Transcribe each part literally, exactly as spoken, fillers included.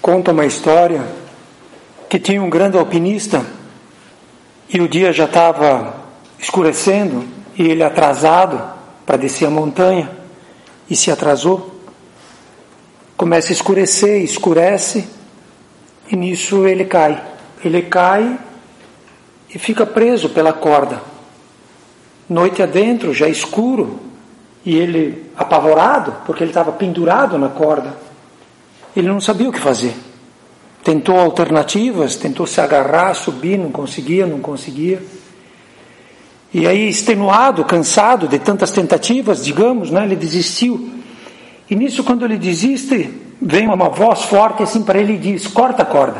conta uma história que tinha um grande alpinista e o dia já estava escurecendo e ele atrasado para descer a montanha e se atrasou. Começa a escurecer, escurece e nisso ele cai. Ele cai e fica preso pela corda. Noite adentro, já escuro, e ele apavorado, porque ele estava pendurado na corda. Ele não sabia o que fazer. Tentou alternativas, tentou se agarrar, subir, não conseguia, não conseguia. E aí, extenuado, cansado de tantas tentativas, digamos, né, ele desistiu. E nisso, quando ele desiste, vem uma voz forte assim para ele e diz: corta a corda.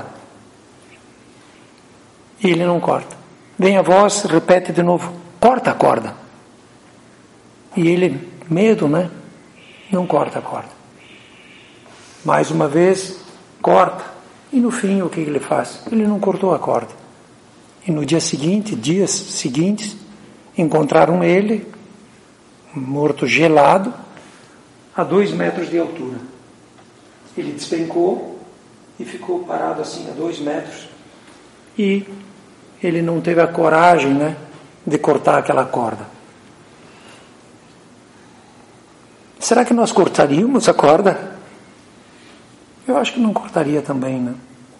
E ele não corta. Vem a voz, repete de novo: corta a corda. E ele, medo, né? Não corta a corda. Mais uma vez, corta. E no fim, o que ele faz? Ele não cortou a corda. E no dia seguinte, dias seguintes, encontraram ele, morto gelado, a dois metros de altura. Ele despencou e ficou parado assim a dois metros. E ele não teve a coragem, né, de cortar aquela corda. Será que nós cortaríamos a corda? Eu acho que não cortaria também, né?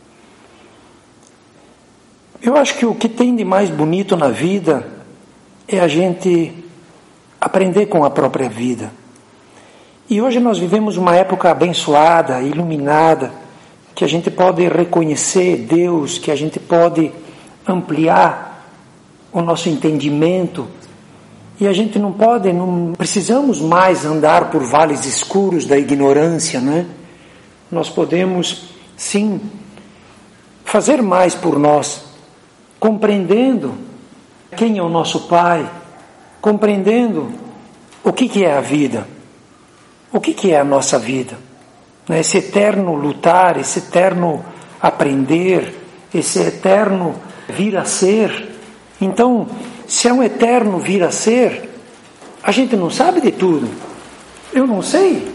Eu acho que o que tem de mais bonito na vida é a gente aprender com a própria vida. E hoje nós vivemos uma época abençoada, iluminada, que a gente pode reconhecer Deus, que a gente pode ampliar o nosso entendimento. E a gente não pode, não precisamos mais andar por vales escuros da ignorância, né? Nós podemos, sim, fazer mais por nós, compreendendo quem é o nosso Pai, compreendendo o que, que é a vida, o que, que é a nossa vida, né? Esse eterno lutar, esse eterno aprender, esse eterno vir a ser. Então, se é um eterno vir a ser, a gente não sabe de tudo. Eu não sei.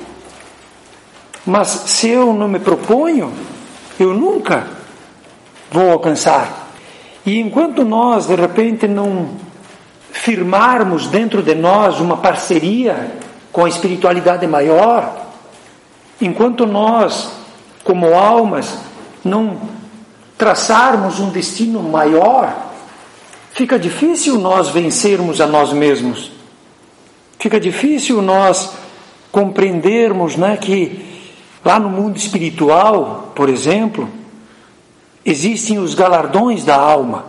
Mas se eu não me proponho, eu nunca vou alcançar. E enquanto nós, de repente, não firmarmos dentro de nós uma parceria com a espiritualidade maior, enquanto nós, como almas, não traçarmos um destino maior, fica difícil nós vencermos a nós mesmos. Fica difícil nós compreendermos, né, que lá no mundo espiritual, por exemplo, existem os galardões da alma.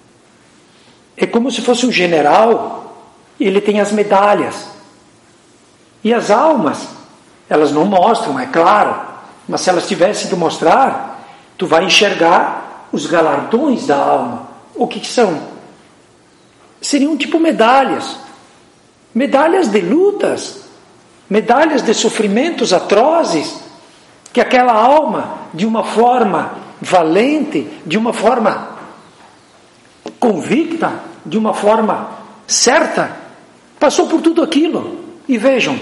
É como se fosse um general, ele tem as medalhas. E as almas, elas não mostram, é claro, mas se elas tivessem que mostrar, tu vai enxergar os galardões da alma. O que, que são? Seriam tipo medalhas. Medalhas de lutas, medalhas de sofrimentos atrozes, que aquela alma, de uma forma valente, de uma forma convicta, de uma forma certa, passou por tudo aquilo. E vejam,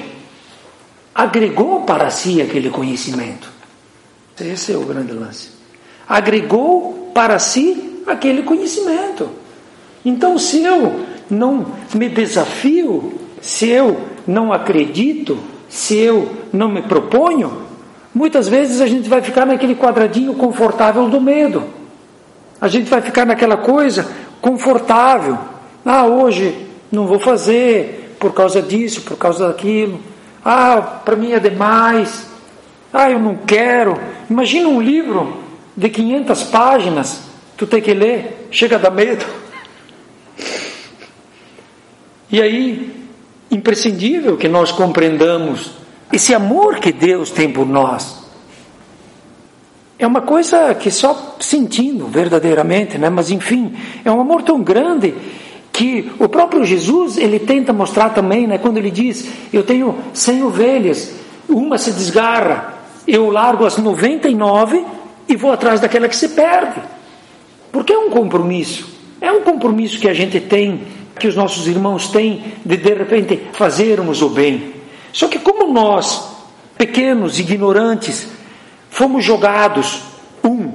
agregou para si aquele conhecimento. Esse é o grande lance. Agregou para si aquele conhecimento. Então, se eu não me desafio, se eu não acredito, se eu não me proponho, muitas vezes a gente vai ficar naquele quadradinho confortável do medo. A gente vai ficar naquela coisa confortável. Ah, hoje não vou fazer por causa disso, por causa daquilo. Ah, para mim é demais. Ah, eu não quero. Imagina um livro de quinhentas páginas, tu tem que ler, chega a dar medo. E aí, imprescindível que nós compreendamos esse amor que Deus tem por nós. É uma coisa que só sentindo verdadeiramente, né? Mas enfim, é um amor tão grande que o próprio Jesus, ele tenta mostrar também, né? Quando ele diz: eu tenho cem ovelhas, uma se desgarra, eu largo as noventa e nove e vou atrás daquela que se perde. Porque é um compromisso, é um compromisso que a gente tem, que os nossos irmãos têm, de de repente fazermos o bem. Só que como nós, pequenos, ignorantes, fomos jogados, um,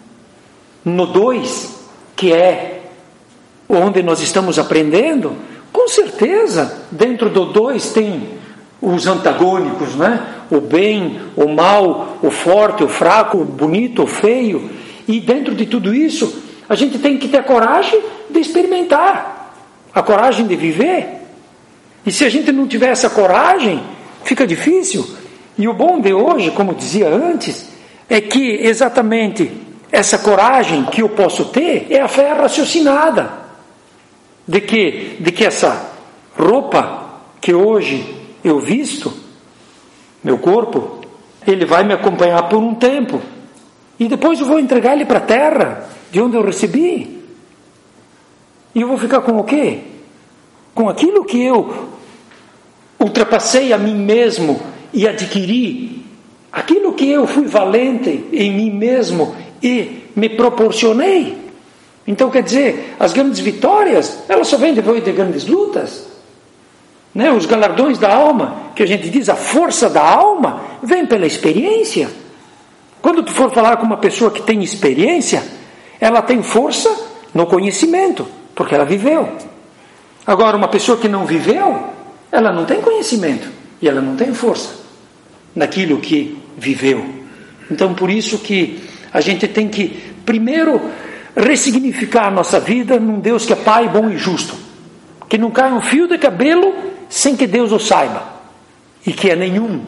no dois, que é onde nós estamos aprendendo, com certeza, dentro do dois tem os antagônicos, né? O bem, o mal, o forte, o fraco, o bonito, o feio. E dentro de tudo isso, a gente tem que ter a coragem de experimentar, a coragem de viver. E se a gente não tiver essa coragem, fica difícil. E o bom de hoje, como dizia antes, é que exatamente essa coragem que eu posso ter é a fé raciocinada. De que, de que essa roupa que hoje eu visto, meu corpo, ele vai me acompanhar por um tempo. E depois eu vou entregar ele para a terra, de onde eu recebi. E eu vou ficar com o quê? Com aquilo que eu ultrapassei a mim mesmo e adquiri. Aquilo que eu fui valente em mim mesmo e me proporcionei. Então, quer dizer, as grandes vitórias, elas só vêm depois de grandes lutas. Né? Os galardões da alma, que a gente diz, a força da alma, vem pela experiência. Quando tu for falar com uma pessoa que tem experiência, ela tem força no conhecimento, porque ela viveu. Agora, uma pessoa que não viveu, ela não tem conhecimento e ela não tem força naquilo que viveu. Então, por isso que a gente tem que, primeiro, ressignificar a nossa vida num Deus que é Pai bom e justo. Que não cai um fio de cabelo sem que Deus o saiba. E que a nenhum,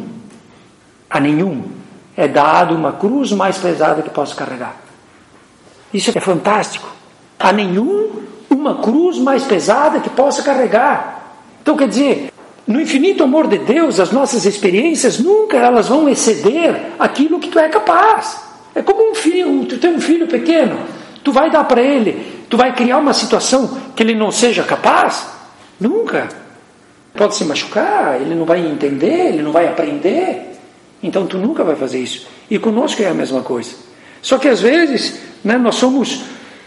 a nenhum, é dado uma cruz mais pesada que possa carregar. Isso é fantástico. A nenhum, uma cruz mais pesada que possa carregar. Então, quer dizer, no infinito amor de Deus, as nossas experiências nunca elas vão exceder aquilo que tu é capaz. É como um filho, tu tem um filho pequeno, tu vai dar para ele, tu vai criar uma situação que ele não seja capaz? Nunca. Pode se machucar, ele não vai entender, ele não vai aprender. Então tu nunca vai fazer isso. E conosco é a mesma coisa. Só que às vezes, né, nós somos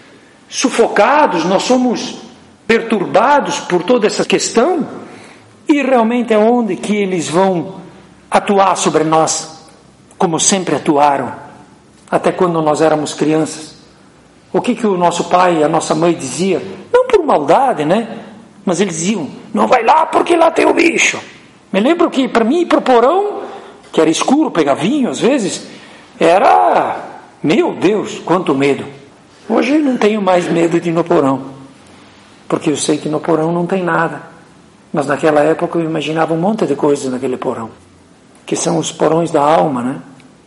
sufocados, nós somos perturbados por toda essa questão, e realmente é onde que eles vão atuar sobre nós, como sempre atuaram, até quando nós éramos crianças. O que que o nosso pai e a nossa mãe dizia? Não por maldade, né? Mas eles diziam, não vai lá porque lá tem o bicho. Me lembro que para mim ir para o porão, que era escuro, pegar vinho às vezes, era, meu Deus, quanto medo. Hoje eu não tenho mais medo de ir no porão, porque eu sei que no porão não tem nada. Mas naquela época eu imaginava um monte de coisas naquele porão, que são os porões da alma, né?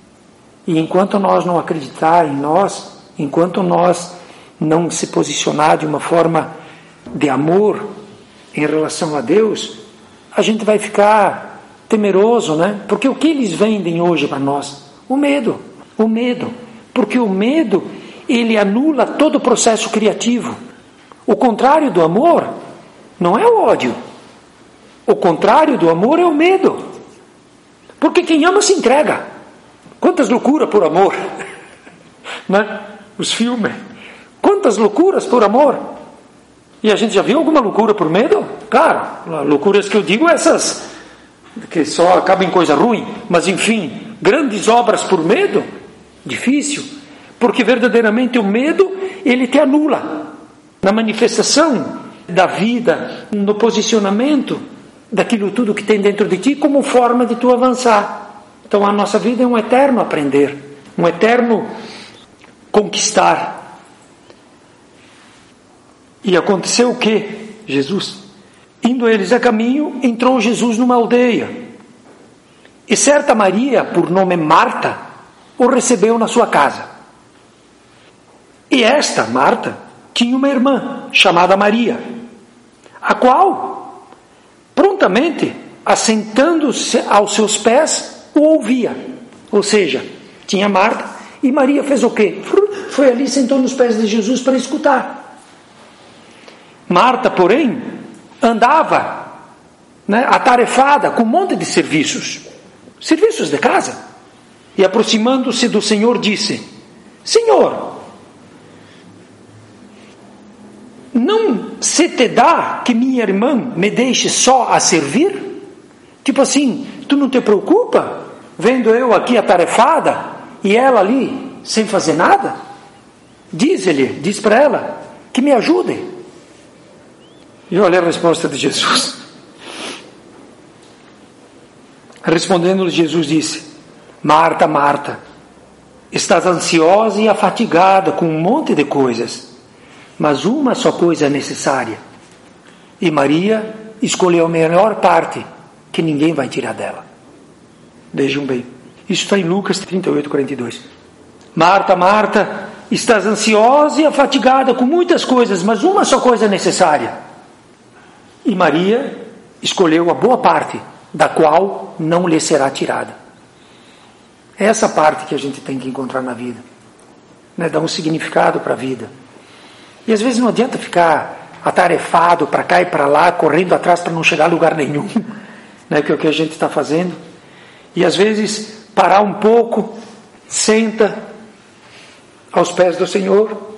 E enquanto nós não acreditar em nós, enquanto nós não se posicionar de uma forma de amor em relação a Deus, a gente vai ficar temeroso, né? Porque o que eles vendem hoje para nós? O medo, o medo. Porque o medo, ele anula todo o processo criativo. O contrário do amor não é o ódio. O contrário do amor é o medo. Porque quem ama se entrega. Quantas loucuras por amor. Né? Os filmes. Quantas loucuras por amor. E a gente já viu alguma loucura por medo? Claro, loucuras que eu digo essas que só acabam em coisa ruim. Mas enfim, grandes obras por medo? Difícil. Porque verdadeiramente o medo, ele te anula. Na manifestação da vida, no posicionamento daquilo tudo que tem dentro de ti como forma de tu avançar. Então a nossa vida é um eterno aprender, um eterno conquistar. E aconteceu o que? Jesus, indo eles a caminho, entrou Jesus numa aldeia. E certa Maria, por nome Marta, o recebeu na sua casa. E esta, Marta, tinha uma irmã chamada Maria, a qual prontamente, assentando-se aos seus pés, o ouvia. Ou seja, tinha Marta, e Maria fez o quê? Foi ali, sentou nos pés de Jesus para escutar. Marta, porém, andava, né, atarefada com um monte de serviços, serviços de casa. E aproximando-se do Senhor, disse, Senhor, não se te dá que minha irmã me deixe só a servir? Tipo assim, tu não te preocupa, vendo eu aqui atarefada, E ela ali, sem fazer nada, diz-lhe, diz para ela, que me ajude. E olha a resposta de Jesus. Respondendo-lhe, Jesus disse: Marta, Marta, estás ansiosa e afatigada com um monte de coisas, mas uma só coisa é necessária. E Maria escolheu a melhor parte, que ninguém vai tirar dela. Vejam bem, isso está em Lucas trinta e oito, quarenta e dois. Marta, Marta, estás ansiosa e afatigada com muitas coisas, mas uma só coisa é necessária. E Maria escolheu a boa parte, da qual não lhe será tirada. É essa parte que a gente tem que encontrar na vida, né? Dar um significado para a vida. E às vezes não adianta ficar atarefado para cá e para lá, correndo atrás para não chegar a lugar nenhum, né? Que é o que a gente está fazendo. E às vezes parar um pouco, senta aos pés do Senhor,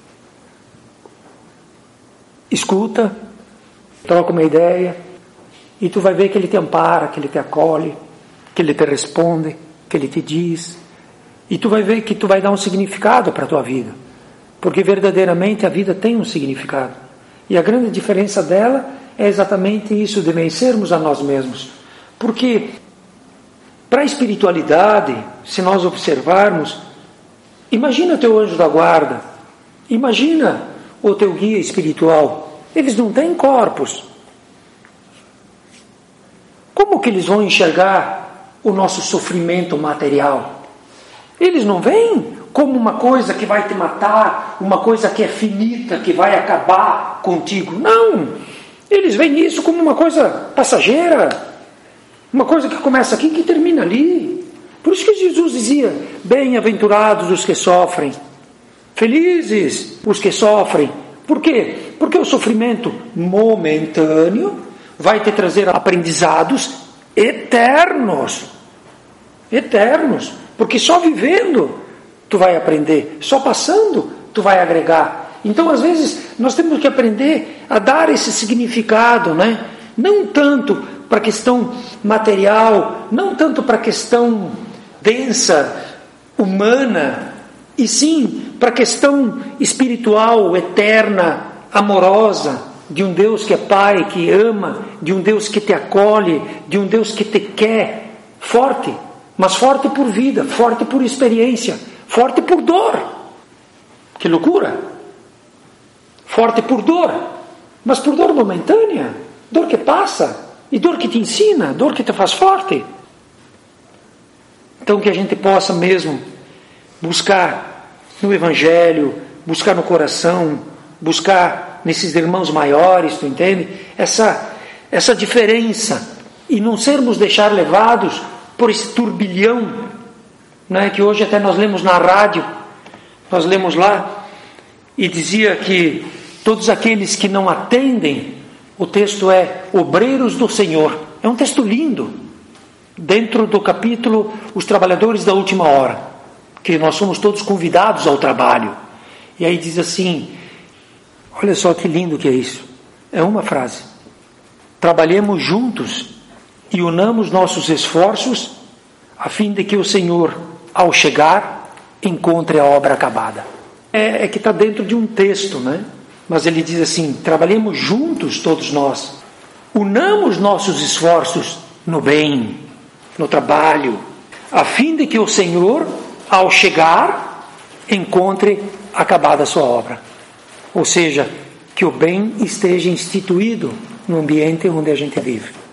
escuta, troca uma ideia, e tu vai ver que Ele te ampara, que Ele te acolhe, que Ele te responde, que Ele te diz, e tu vai ver que tu vai dar um significado para a tua vida, porque verdadeiramente a vida tem um significado, e a grande diferença dela é exatamente isso, de vencermos a nós mesmos, porque para a espiritualidade, se nós observarmos, imagina o teu anjo da guarda, imagina o teu guia espiritual, eles não têm corpos. Como que eles vão enxergar o nosso sofrimento material? Eles não veem como uma coisa que vai te matar, uma coisa que é finita, que vai acabar contigo. Não! Eles veem isso como uma coisa passageira, uma coisa que começa aqui e que termina ali. Por isso que Jesus dizia: bem-aventurados os que sofrem, felizes os que sofrem. Por quê? Porque o sofrimento momentâneo vai te trazer aprendizados eternos. Eternos. Porque só vivendo tu vai aprender, só passando tu vai agregar. Então, às vezes, nós temos que aprender a dar esse significado, né? Não tanto para a questão material, não tanto para a questão densa, humana, e sim para a questão espiritual, eterna, amorosa, de um Deus que é Pai, que ama, de um Deus que te acolhe, de um Deus que te quer, forte, mas forte por vida, forte por experiência, forte por dor. Que loucura! Forte por dor, mas por dor momentânea, dor que passa, e dor que te ensina, dor que te faz forte. Então que a gente possa mesmo buscar no Evangelho, buscar no coração, buscar nesses irmãos maiores, tu entende? Essa, essa diferença, e não sermos deixar levados por esse turbilhão, né, que hoje até nós lemos na rádio, nós lemos lá, e dizia que todos aqueles que não atendem, o texto é obreiros do Senhor. É um texto lindo, dentro do capítulo Os Trabalhadores da Última Hora, que nós somos todos convidados ao trabalho. E aí diz assim, olha só que lindo que é isso, é uma frase: trabalhemos juntos e unamos nossos esforços a fim de que o Senhor, ao chegar, encontre a obra acabada. É, é que está dentro de um texto, né? Mas ele diz assim, trabalhemos juntos todos nós, unamos nossos esforços no bem, no trabalho, a fim de que o Senhor, ao chegar, encontre acabada a sua obra. Ou seja, que o bem esteja instituído no ambiente onde a gente vive.